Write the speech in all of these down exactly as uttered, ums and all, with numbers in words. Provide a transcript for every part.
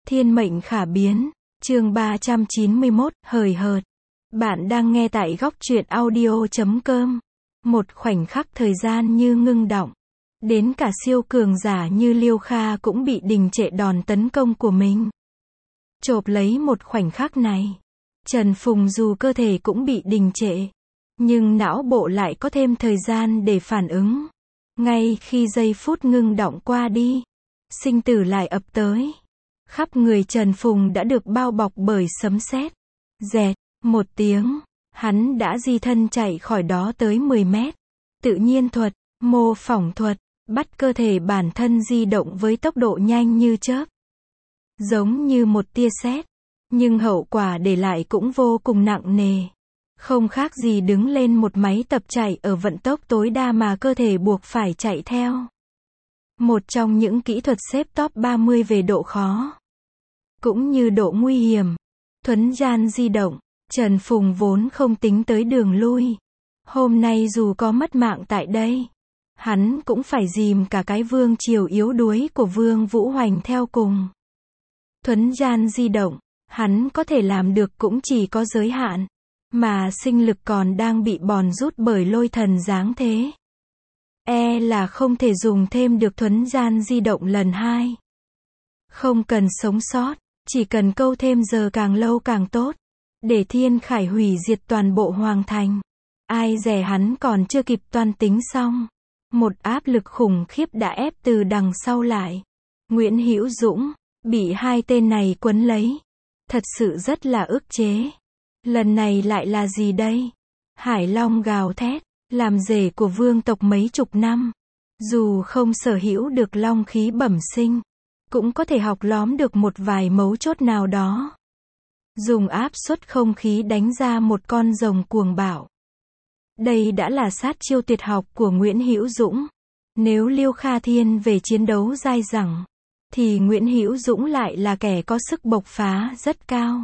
Thiên mệnh khả biến, chương ba trăm chín mươi mốt, hời hợt. Bạn đang nghe tại góc truyện audio chấm com. Một khoảnh khắc thời gian như ngưng đọng. Đến cả siêu cường giả như Liêu Kha cũng bị đình trệ đòn tấn công của mình. Chộp lấy một khoảnh khắc này, Trần Phùng dù cơ thể cũng bị đình trệ, nhưng não bộ lại có thêm thời gian để phản ứng. Ngay khi giây phút ngưng đọng qua đi, sinh tử lại ập tới. Khắp người Trần Phùng đã được bao bọc bởi sấm sét. Dẹt, một tiếng, hắn đã di thân chạy khỏi đó tới mười mét. Tự nhiên thuật, mô phỏng thuật, bắt cơ thể bản thân di động với tốc độ nhanh như chớp. Giống như một tia sét, nhưng hậu quả để lại cũng vô cùng nặng nề. Không khác gì đứng lên một máy tập chạy ở vận tốc tối đa mà cơ thể buộc phải chạy theo. Một trong những kỹ thuật xếp top ba mươi về độ khó, cũng như độ nguy hiểm. Thuấn gian di động, Trần Phùng vốn không tính tới đường lui. Hôm nay dù có mất mạng tại đây, hắn cũng phải dìm cả cái vương triều yếu đuối của Vương Vũ Hoành theo cùng. Thuấn gian di động, hắn có thể làm được cũng chỉ có giới hạn, mà sinh lực còn đang bị bòn rút bởi lôi thần giáng thế. E là không thể dùng thêm được thuấn gian di động lần hai. Không cần sống sót, chỉ cần câu thêm giờ càng lâu càng tốt, để Thiên Khải hủy diệt toàn bộ hoàng thành. Ai dè hắn còn chưa kịp toan tính xong, một áp lực khủng khiếp đã ép từ đằng sau lại. Nguyễn Hữu Dũng bị hai tên này quấn lấy, thật sự rất là ức chế. Lần này lại là gì đây? Hải Long gào thét, làm rể của vương tộc mấy chục năm, dù không sở hữu được long khí bẩm sinh, cũng có thể học lóm được một vài mấu chốt nào đó. Dùng áp suất không khí đánh ra một con rồng cuồng bạo. Đây đã là sát chiêu tuyệt học của Nguyễn Hữu Dũng. Nếu Liêu Kha thiên về chiến đấu dai dẳng, thì Nguyễn Hữu Dũng lại là kẻ có sức bộc phá rất cao.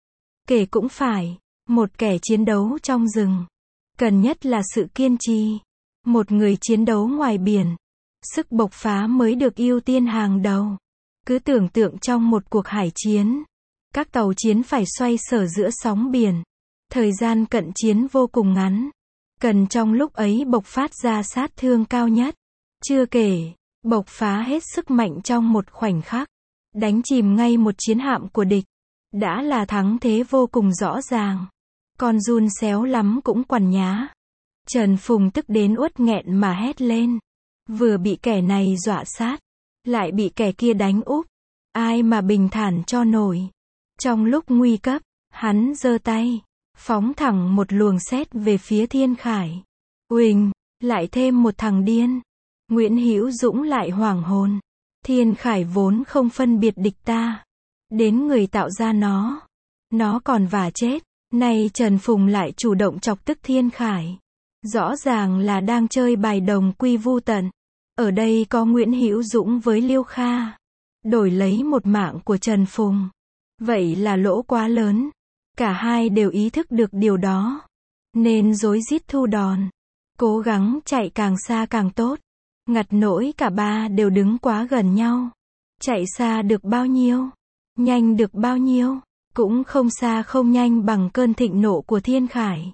Kể cũng phải, một kẻ chiến đấu trong rừng, cần nhất là sự kiên trì. Một người chiến đấu ngoài biển, sức bộc phá mới được ưu tiên hàng đầu. Cứ tưởng tượng trong một cuộc hải chiến, các tàu chiến phải xoay sở giữa sóng biển. Thời gian cận chiến vô cùng ngắn, cần trong lúc ấy bộc phát ra sát thương cao nhất. Chưa kể, bộc phá hết sức mạnh trong một khoảnh khắc, đánh chìm ngay một chiến hạm của địch, đã là thắng thế vô cùng rõ ràng. Con giun xéo lắm cũng quằn nhá. Trần Phùng tức đến uất nghẹn mà hét lên. Vừa bị kẻ này dọa sát, lại bị kẻ kia đánh úp. Ai mà bình thản cho nổi. Trong lúc nguy cấp, hắn giơ tay, phóng thẳng một luồng sét về phía Thiên Khải. Uỳnh, lại thêm một thằng điên. Nguyễn Hữu Dũng lại hoảng hồn. Thiên Khải vốn không phân biệt địch ta, đến người tạo ra nó, nó còn vả chết. Nay Trần Phùng lại chủ động chọc tức Thiên Khải. Rõ ràng là đang chơi bài đồng quy vu tận. Ở đây có Nguyễn Hữu Dũng với Liêu Kha, đổi lấy một mạng của Trần Phùng. Vậy là lỗ quá lớn. Cả hai đều ý thức được điều đó, nên rối rít thu đòn, cố gắng chạy càng xa càng tốt. Ngặt nỗi cả ba đều đứng quá gần nhau. Chạy xa được bao nhiêu, nhanh được bao nhiêu, cũng không xa không nhanh bằng cơn thịnh nộ của Thiên Khải.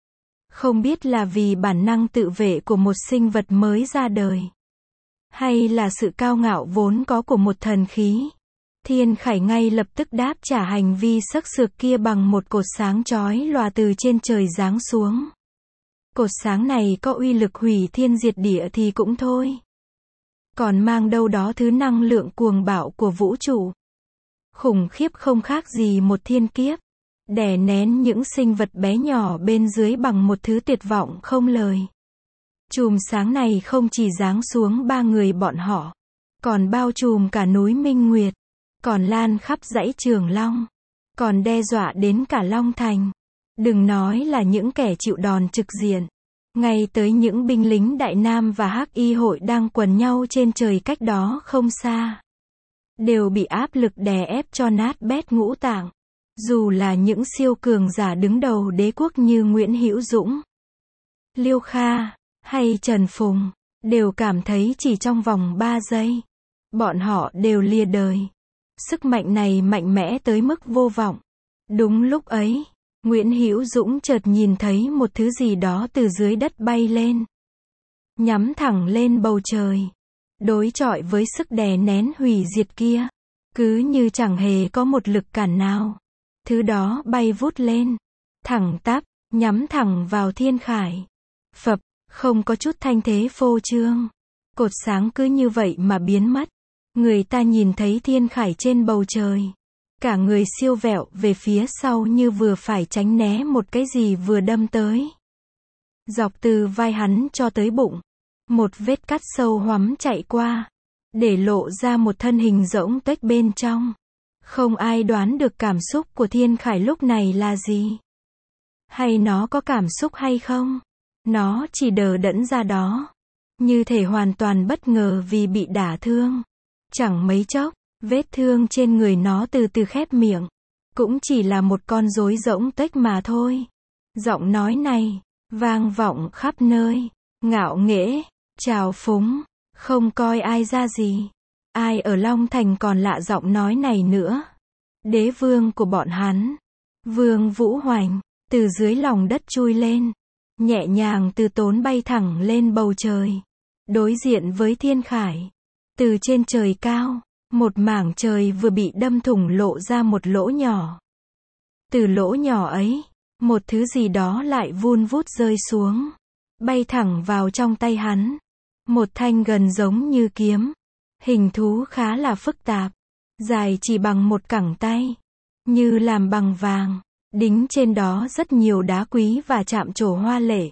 Không biết là vì bản năng tự vệ của một sinh vật mới ra đời, hay là sự cao ngạo vốn có của một thần khí. Thiên Khải ngay lập tức đáp trả hành vi xấc xược kia bằng một cột sáng chói lòa từ trên trời giáng xuống. Cột sáng này có uy lực hủy thiên diệt địa thì cũng thôi, còn mang đâu đó thứ năng lượng cuồng bạo của vũ trụ. Khủng khiếp không khác gì một thiên kiếp, đè nén những sinh vật bé nhỏ bên dưới bằng một thứ tuyệt vọng không lời. Chùm sáng này không chỉ giáng xuống ba người bọn họ, còn bao trùm cả núi Minh Nguyệt, còn lan khắp dãy Trường Long, còn đe dọa đến cả Long Thành. Đừng nói là những kẻ chịu đòn trực diện, ngay tới những binh lính Đại Nam và Hắc Y hội đang quần nhau trên trời cách đó không xa, đều bị áp lực đè ép cho nát bét ngũ tạng. Dù là những siêu cường giả đứng đầu đế quốc như Nguyễn Hữu Dũng, Liêu Kha hay Trần Phùng, đều cảm thấy chỉ trong vòng ba giây, bọn họ đều lìa đời. Sức mạnh này mạnh mẽ tới mức vô vọng. Đúng lúc ấy, Nguyễn Hữu Dũng chợt nhìn thấy một thứ gì đó từ dưới đất bay lên, nhắm thẳng lên bầu trời, đối chọi với sức đè nén hủy diệt kia. Cứ như chẳng hề có một lực cản nào. Thứ đó bay vút lên, thẳng tắp, nhắm thẳng vào Thiên Khải. Phập, không có chút thanh thế phô trương. Cột sáng cứ như vậy mà biến mất. Người ta nhìn thấy Thiên Khải trên bầu trời. Cả người siêu vẹo về phía sau như vừa phải tránh né một cái gì vừa đâm tới. Dọc từ vai hắn cho tới bụng, một vết cắt sâu hoắm chạy qua, để lộ ra một thân hình rỗng tuếch bên trong. Không ai đoán được cảm xúc của Thiên Khải lúc này là gì. Hay nó có cảm xúc hay không? Nó chỉ đờ đẫn ra đó, như thể hoàn toàn bất ngờ vì bị đả thương. Chẳng mấy chốc, vết thương trên người nó từ từ khép miệng. Cũng chỉ là một con rối rỗng tuếch mà thôi. Giọng nói này, vang vọng khắp nơi, ngạo nghễ, trào phúng, không coi ai ra gì. Ai ở Long Thành còn lạ giọng nói này nữa. Đế vương của bọn hắn, Vương Vũ Hoành, từ dưới lòng đất chui lên, nhẹ nhàng từ tốn bay thẳng lên bầu trời, đối diện với Thiên Khải. Từ trên trời cao, một mảng trời vừa bị đâm thủng lộ ra một lỗ nhỏ. Từ lỗ nhỏ ấy, một thứ gì đó lại vun vút rơi xuống, bay thẳng vào trong tay hắn. Một thanh gần giống như kiếm, hình thú khá là phức tạp, dài chỉ bằng một cẳng tay, như làm bằng vàng, đính trên đó rất nhiều đá quý và chạm trổ hoa lệ.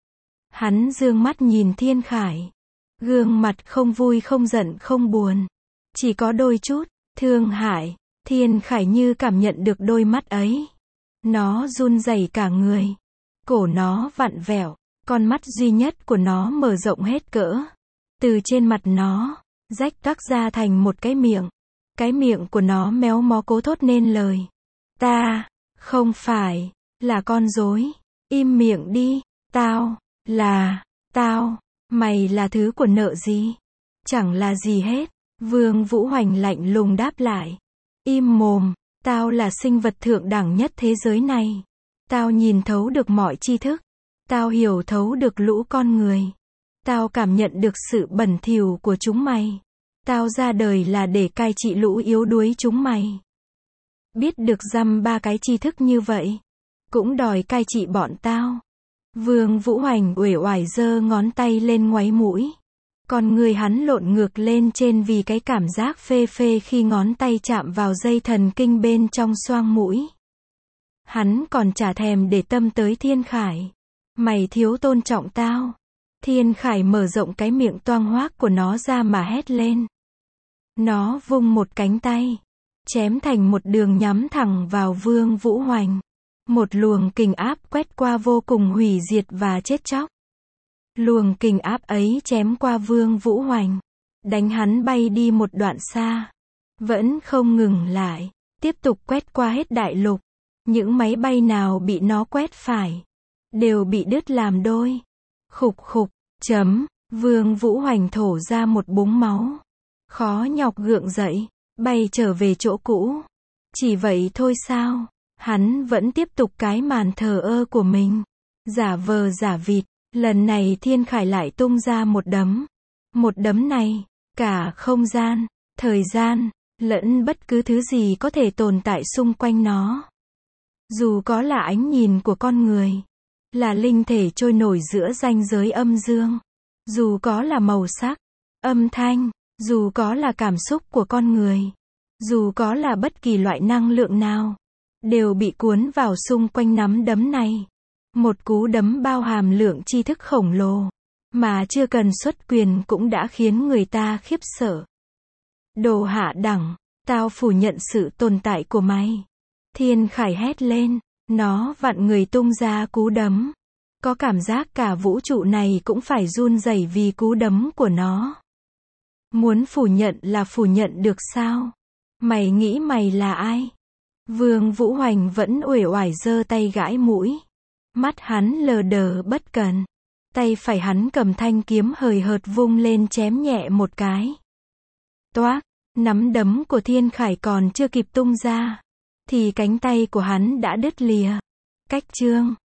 Hắn dương mắt nhìn Thiên Khải, gương mặt không vui không giận không buồn, chỉ có đôi chút thương hại. Thiên Khải như cảm nhận được đôi mắt ấy, nó run rẩy cả người, cổ nó vặn vẹo, con mắt duy nhất của nó mở rộng hết cỡ, từ trên mặt nó rách toác ra thành một cái miệng. Cái miệng của nó méo mó cố thốt nên lời. Ta, không phải, là con rối. Im miệng đi, tao, là, tao, mày là thứ của nợ gì? Chẳng là gì hết. Vương Vũ Hoành lạnh lùng đáp lại. Im mồm, tao là sinh vật thượng đẳng nhất thế giới này. Tao nhìn thấu được mọi tri thức. Tao hiểu thấu được lũ con người. Tao cảm nhận được sự bẩn thỉu của chúng mày. Tao ra đời là để cai trị lũ yếu đuối chúng mày. Biết được dăm ba cái tri thức như vậy, cũng đòi cai trị bọn tao. Vương Vũ Hoành uể oải giơ ngón tay lên ngoáy mũi. Còn người hắn lộn ngược lên trên vì cái cảm giác phê phê khi ngón tay chạm vào dây thần kinh bên trong xoang mũi. Hắn còn chả thèm để tâm tới Thiên Khải. Mày thiếu tôn trọng tao. Thiên Khải mở rộng cái miệng toang hoác của nó ra mà hét lên. Nó vung một cánh tay, chém thành một đường nhắm thẳng vào Vương Vũ Hoành. Một luồng kình áp quét qua vô cùng hủy diệt và chết chóc. Luồng kình áp ấy chém qua Vương Vũ Hoành, đánh hắn bay đi một đoạn xa. Vẫn không ngừng lại, tiếp tục quét qua hết đại lục. Những máy bay nào bị nó quét phải, đều bị đứt làm đôi. Khục khục, chấm, Vương Vũ Hoành thổ ra một búng máu. Khó nhọc gượng dậy, bay trở về chỗ cũ. Chỉ vậy thôi sao? Hắn vẫn tiếp tục cái màn thờ ơ của mình. Giả vờ giả vịt, lần này Thiên Khải lại tung ra một đấm. Một đấm này, cả không gian, thời gian, lẫn bất cứ thứ gì có thể tồn tại xung quanh nó. Dù có là ánh nhìn của con người, là linh thể trôi nổi giữa ranh giới âm dương, dù có là màu sắc, âm thanh, dù có là cảm xúc của con người, dù có là bất kỳ loại năng lượng nào, đều bị cuốn vào xung quanh nắm đấm này. Một cú đấm bao hàm lượng tri thức khổng lồ, mà chưa cần xuất quyền cũng đã khiến người ta khiếp sợ. Đồ hạ đẳng, tao phủ nhận sự tồn tại của mày. Thiên Khải hét lên, nó vặn người tung ra cú đấm. Có cảm giác cả vũ trụ này cũng phải run rẩy vì cú đấm của nó. Muốn phủ nhận là phủ nhận được sao? Mày nghĩ mày là ai? Vương Vũ Hoành vẫn uể oải giơ tay gãi mũi. Mắt hắn lờ đờ bất cần. Tay phải hắn cầm thanh kiếm hời hợt vung lên chém nhẹ một cái. Toác, Nắm đấm của Thiên Khải còn chưa kịp tung ra, thì cánh tay của hắn đã đứt lìa. Cách chương